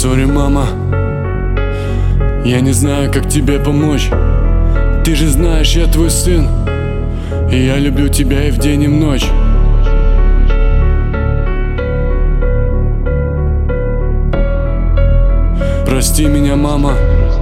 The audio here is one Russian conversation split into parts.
Сори, мама, я не знаю, как тебе помочь. Ты же знаешь, я твой сын, и я люблю тебя и в день, и в ночь. Прости меня, мама.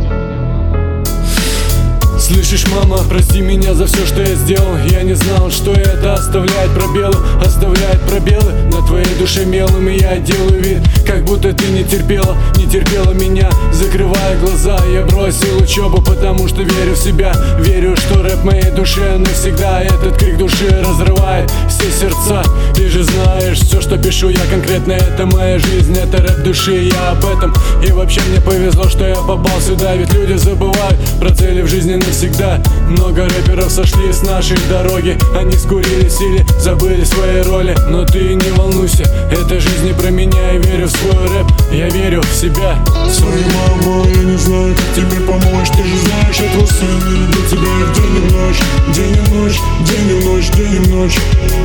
Слышишь, мама, прости меня за все, что я сделал. Я не знал, что это оставляет пробелы на твоей душе мелом. И я делаю вид, как будто ты не терпела меня. Закрывая глаза, я бросил учебу, потому что верю в себя. Верю, что рэп моей душе навсегда. Этот крик души разрывает все сердца. Ты же знаешь, все, что пишу я конкретно, это моя жизнь, это рэп души, я об этом. И вообще мне повезло, что я попал сюда. Ведь люди забывают про цели в жизни навсегда. Много рэперов сошли с нашей дороги. Они скурились или забыли свои роли. Но ты не волнуйся, эта жизнь не про меня. Я верю в свой рэп, я верю в себя. Сори, мама, я не знаю, как тебе помочь. Ты же знаешь, я твой сын, и люблю тебя и в день, и в ночь. День и ночь, день и ночь, день и ночь.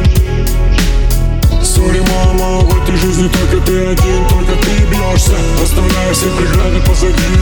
Сори, мама, в этой жизни только ты один, только ты бьешься, оставляя все преграды позади.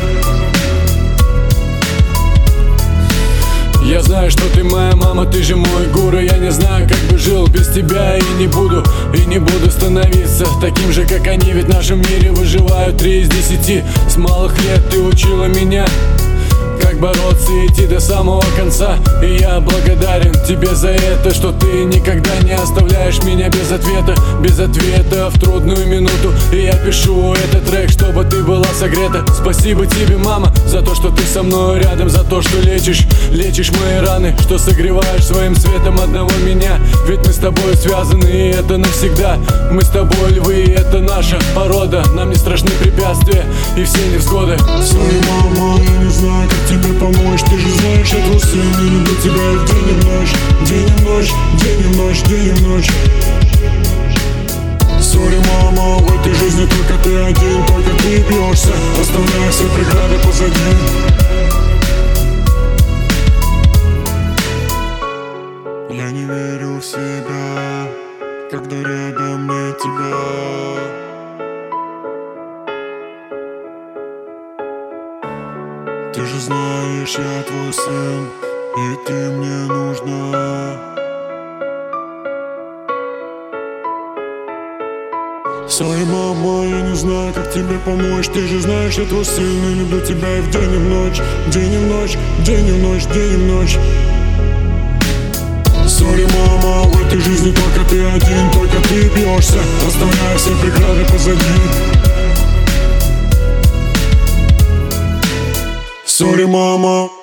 Я знаю, что ты моя мама, ты же мой гуру. Я не знаю, как бы жил без тебя, и не буду становиться таким же, как они. Ведь в нашем мире выживают 3 из 10. С малых лет ты учила меня, как бороться и идти до самого конца. И я благодарен тебе за это, что ты никогда не оставляешь меня без ответа в трудную минуту. И я пишу этот трек, чтобы ты была согрета. Спасибо тебе, мама, за то, что ты со мной рядом, за то, что лечишь мои раны, что согреваешь своим светом одного меня. Ведь мы с тобой связаны, и это навсегда. Мы с тобой львы, и это наша порода. Нам не страшны препятствия и все невзгоды. Сори, мама, я не знаю, как тебе помочь. Ты же знаешь, я твой сын, и люблю тебя и в день, и в ночь. День и ночь, день и ночь, день и ночь. Сори, мама, в этой жизни только ты один, только ты бьешься, оставляя все преграды позади. Я не верю в себя, когда рядом нет тебя. Ты же знаешь, я твой сын, и ты мне нужна. Сори, мама, я не знаю, как тебе помочь. Ты же знаешь, я твой сын, и люблю тебя и в день, и в ночь. День и в ночь, день и в ночь, день и в ночь. Сори, мама, в этой жизни только ты один, только ты бьешься, оставляя все преграды позади. Сори, мама.